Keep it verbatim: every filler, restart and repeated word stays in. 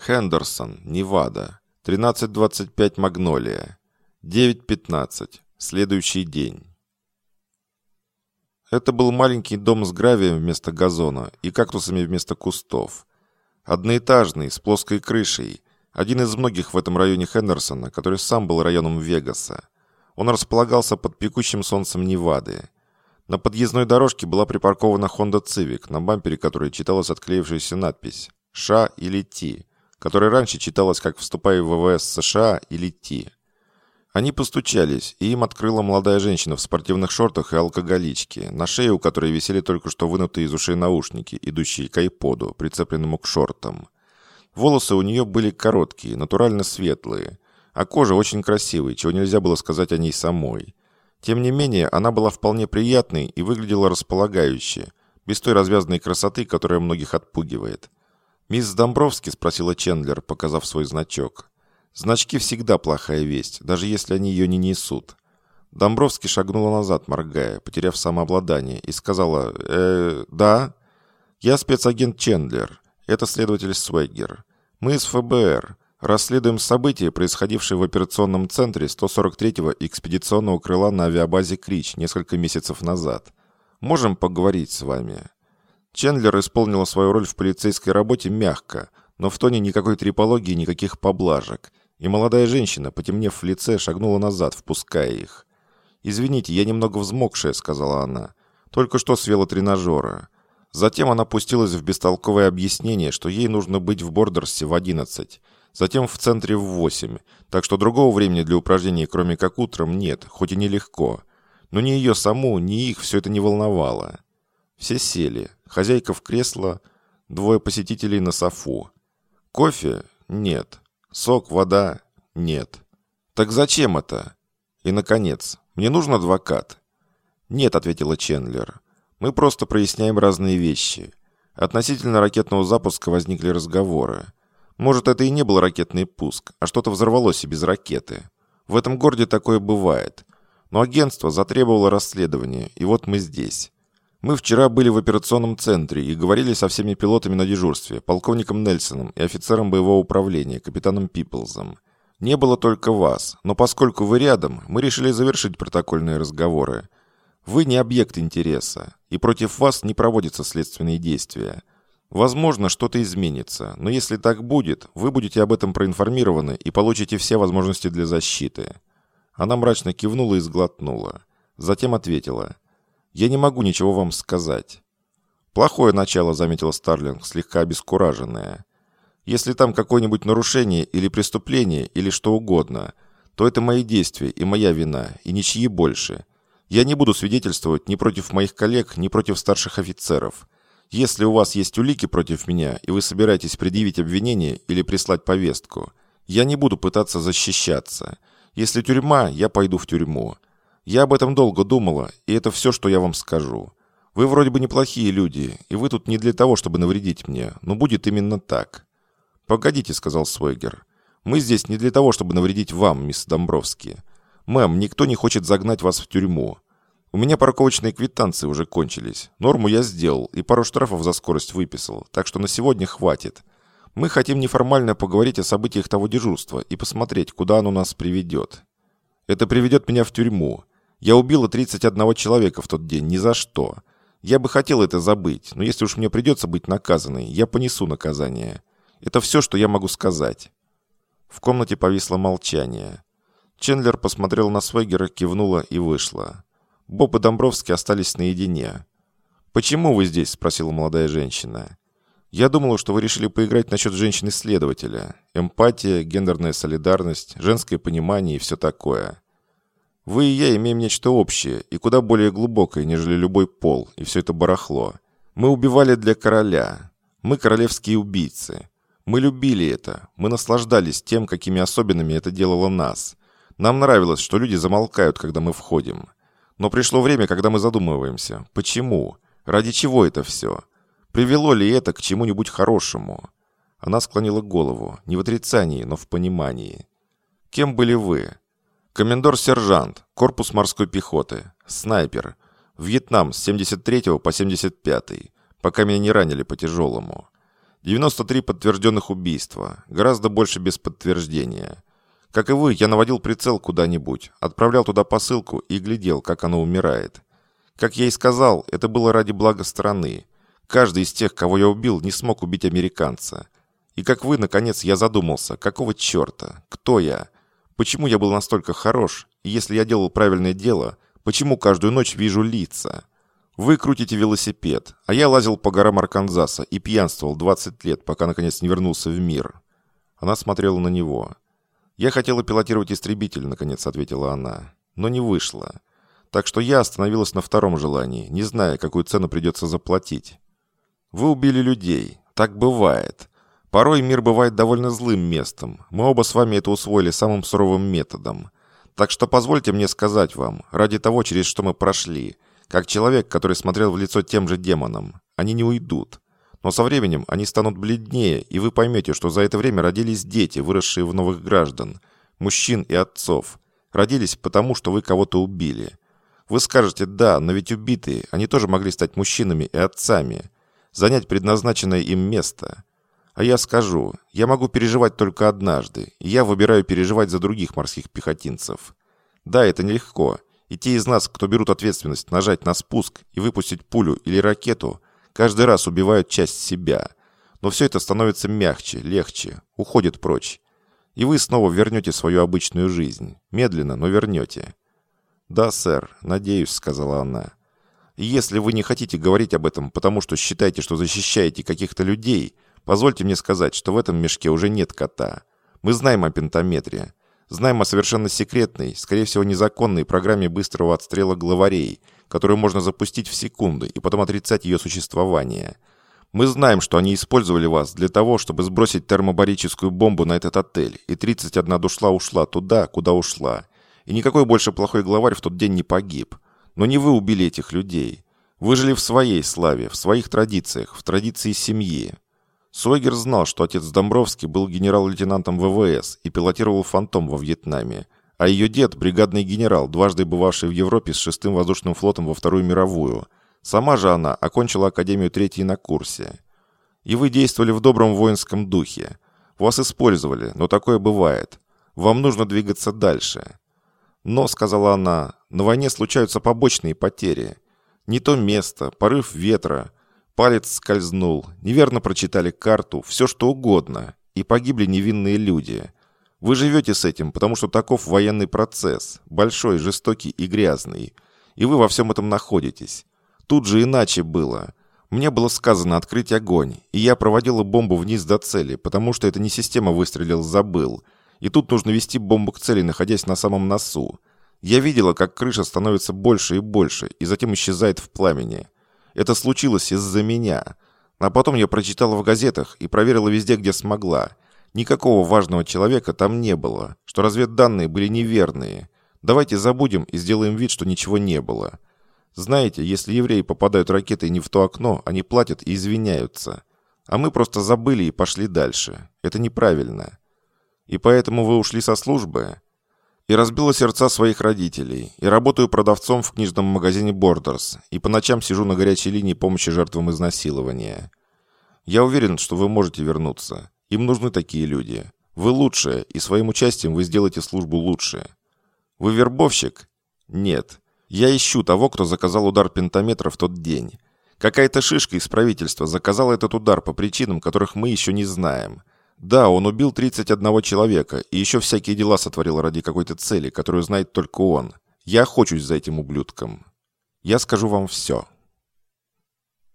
Хендерсон, Невада. тринадцать двадцать пять Магнолия. девять пятнадцать. Следующий день. Это был маленький дом с гравием вместо газона и кактусами вместо кустов. Одноэтажный, с плоской крышей. Один из многих в этом районе Хендерсона, который сам был районом Вегаса. Он располагался под пекущим солнцем Невады. На подъездной дорожке была припаркована Honda Civic, на бампере которой читалась отклеившаяся надпись «Ш» или «Т», которая раньше читалась как «Вступай в ВВС США» или «Т». Они постучались, и им открыла молодая женщина в спортивных шортах и алкоголичке, на шее у которой висели только что вынутые из ушей наушники, идущие к айподу, прицепленному к шортам. Волосы у нее были короткие, натурально светлые, а кожа очень красивой, чего нельзя было сказать о ней самой. Тем не менее, она была вполне приятной и выглядела располагающе, без той развязанной красоты, которая многих отпугивает. «Мисс Домбровски?» – спросила Чендлер, показав свой значок. Значки всегда плохая весть, даже если они ее не несут. Домбровски шагнула назад, моргая, потеряв самообладание, и сказала «Э, да? Я спецагент Чендлер. Это следователь Свегер. Мы из ФБР. Расследуем события, происходившие в операционном центре сто сорок третьего экспедиционного крыла на авиабазе Крич несколько месяцев назад. Можем поговорить с вами?» Чендлер исполнила свою роль в полицейской работе мягко, но в тоне никакой трепологии, никаких поблажек. И молодая женщина, потемнев в лице, шагнула назад, впуская их. «Извините, я немного взмокшая», — сказала она. «Только что с велотренажера». Затем она пустилась в бестолковое объяснение, что ей нужно быть в Бордерсе в одиннадцать, затем в центре в восемь, так что другого времени для упражнений, кроме как утром, нет, хоть и нелегко. Но ни ее саму, ни их все это не волновало. Все сели. Хозяйка в кресло, двое посетителей на софу. Кофе? Нет. Сок, вода? Нет. Так зачем это? И, наконец, мне нужен адвокат? Нет, ответила Чендлер. Мы просто проясняем разные вещи. Относительно ракетного запуска возникли разговоры. Может, это и не был ракетный пуск, а что-то взорвалось и без ракеты. В этом городе такое бывает. Но агентство затребовало расследование, и вот мы здесь. Мы вчера были в операционном центре и говорили со всеми пилотами на дежурстве, полковником Нельсоном и офицером боевого управления, капитаном Пиплзом. Не было только вас, но поскольку вы рядом, мы решили завершить протокольные разговоры. Вы не объект интереса, и против вас не проводятся следственные действия. Возможно, что-то изменится, но если так будет, вы будете об этом проинформированы и получите все возможности для защиты». Она мрачно кивнула и сглотнула. Затем ответила: «Я не могу ничего вам сказать». «Плохое начало», — заметила Старлинг, слегка обескураженная. «Если там какое-нибудь нарушение или преступление, или что угодно, то это мои действия и моя вина, и ничьи больше. Я не буду свидетельствовать ни против моих коллег, ни против старших офицеров. Если у вас есть улики против меня, и вы собираетесь предъявить обвинение или прислать повестку, я не буду пытаться защищаться. Если тюрьма, я пойду в тюрьму. Я об этом долго думала, и это все, что я вам скажу. Вы вроде бы неплохие люди, и вы тут не для того, чтобы навредить мне, но будет именно так». «Погодите», — сказал Свегер. «Мы здесь не для того, чтобы навредить вам, мисс Домбровски. Мэм, никто не хочет загнать вас в тюрьму. У меня парковочные квитанции уже кончились. Норму я сделал и пару штрафов за скорость выписал, так что на сегодня хватит. Мы хотим неформально поговорить о событиях того дежурства и посмотреть, куда оно нас приведет. Это приведет меня в тюрьму. Я убила тридцать одного человека в тот день ни за что. Я бы хотел это забыть, но если уж мне придется быть наказанной, я понесу наказание. Это все, что я могу сказать». В комнате повисло молчание. Чендлер посмотрел на Свегера, кивнула и вышла. Боб и Домбровски остались наедине. «Почему вы здесь?» – спросила молодая женщина. «Я думала, что вы решили поиграть насчет женщины-следователя. Эмпатия, гендерная солидарность, женское понимание и все такое. Вы и я имеем нечто общее и куда более глубокое, нежели любой пол, и все это барахло. Мы убивали для короля. Мы королевские убийцы. Мы любили это. Мы наслаждались тем, какими особенными это делало нас. Нам нравилось, что люди замолкают, когда мы входим. Но пришло время, когда мы задумываемся. Почему? Ради чего это все? Привело ли это к чему-нибудь хорошему?» Она склонила голову, не в отрицании, но в понимании. «Кем были вы?» «Комендор-сержант, корпус морской пехоты, снайпер. Вьетнам с семьдесят третьего по семьдесят пятый, пока меня не ранили по-тяжелому. девяносто три подтвержденных убийства, гораздо больше без подтверждения. Как и вы, я наводил прицел куда-нибудь, отправлял туда посылку и глядел, как оно умирает. Как я и сказал, это было ради блага страны. Каждый из тех, кого я убил, не смог убить американца. И как вы, наконец, я задумался, какого черта? Кто я? Почему я был настолько хорош? И если я делал правильное дело, почему каждую ночь вижу лица? Вы крутите велосипед, а я лазил по горам Арканзаса и пьянствовал двадцать лет, пока наконец не вернулся в мир. Она смотрела на него. «Я хотела пилотировать истребитель», — наконец ответила она. «Но не вышло. Так что я остановилась на втором желании, не зная, какую цену придется заплатить. Вы убили людей. Так бывает. Порой мир бывает довольно злым местом. Мы оба с вами это усвоили самым суровым методом. Так что позвольте мне сказать вам, ради того, через что мы прошли, как человек, который смотрел в лицо тем же демонам, они не уйдут. Но со временем они станут бледнее, и вы поймете, что за это время родились дети, выросшие в новых граждан, мужчин и отцов. Родились потому, что вы кого-то убили. Вы скажете «да», но ведь убитые, они тоже могли стать мужчинами и отцами, занять предназначенное им место. А я скажу, я могу переживать только однажды, и я выбираю переживать за других морских пехотинцев. Да, это нелегко, и те из нас, кто берут ответственность нажать на спуск и выпустить пулю или ракету, каждый раз убивают часть себя. Но все это становится мягче, легче, уходит прочь. И вы снова вернете свою обычную жизнь. Медленно, но вернете. «Да, сэр, надеюсь», — сказала она. «И если вы не хотите говорить об этом, потому что считаете, что защищаете каких-то людей, позвольте мне сказать, что в этом мешке уже нет кота. Мы знаем о пентаметре. Знаем о совершенно секретной, скорее всего незаконной программе быстрого отстрела главарей, которую можно запустить в секунды и потом отрицать ее существование. Мы знаем, что они использовали вас для того, чтобы сбросить термобарическую бомбу на этот отель, и тридцать одна душа ушла туда, куда ушла. И никакой больше плохой главарь в тот день не погиб. Но не вы убили этих людей. Вы жили в своей славе, в своих традициях, в традиции семьи. Сойгер знал, что отец Домбровский был генерал-лейтенантом вэ вэ эс и пилотировал «Фантом» во Вьетнаме, а ее дед – бригадный генерал, дважды бывавший в Европе с шестым воздушным флотом во Вторую мировую. Сама же она окончила Академию третьей на курсе. И вы действовали в добром воинском духе. Вас использовали, но такое бывает. Вам нужно двигаться дальше. Но, сказала она, на войне случаются побочные потери. Не то место, порыв ветра, палец скользнул, неверно прочитали карту, все что угодно, и погибли невинные люди. Вы живете с этим, потому что таков военный процесс, большой, жестокий и грязный. И вы во всем этом находитесь. Тут же иначе было. Мне было сказано открыть огонь, и я проводила бомбу вниз до цели, потому что это не система выстрелил, забыл. И тут нужно вести бомбу к цели, находясь на самом носу. Я видела, как крыша становится больше и больше, и затем исчезает в пламени. Это случилось из-за меня. А потом я прочитала в газетах и проверила везде, где смогла. Никакого важного человека там не было, что разведданные были неверные. Давайте забудем и сделаем вид, что ничего не было. Знаете, если евреи попадают ракетой не в то окно, они платят и извиняются. А мы просто забыли и пошли дальше. Это неправильно. И поэтому вы ушли со службы? И разбила сердца своих родителей. И работаю продавцом в книжном магазине Borders. И по ночам сижу на горячей линии помощи жертвам изнасилования. Я уверен, что вы можете вернуться. Им нужны такие люди. Вы лучшие, и своим участием вы сделаете службу лучше. Вы вербовщик? Нет. Я ищу того, кто заказал удар пентаметра в тот день. Какая-то шишка из правительства заказала этот удар по причинам, которых мы еще не знаем. Да, он убил тридцать одного человека и еще всякие дела сотворил ради какой-то цели, которую знает только он. Я охочусь за этим ублюдком. Я скажу вам все.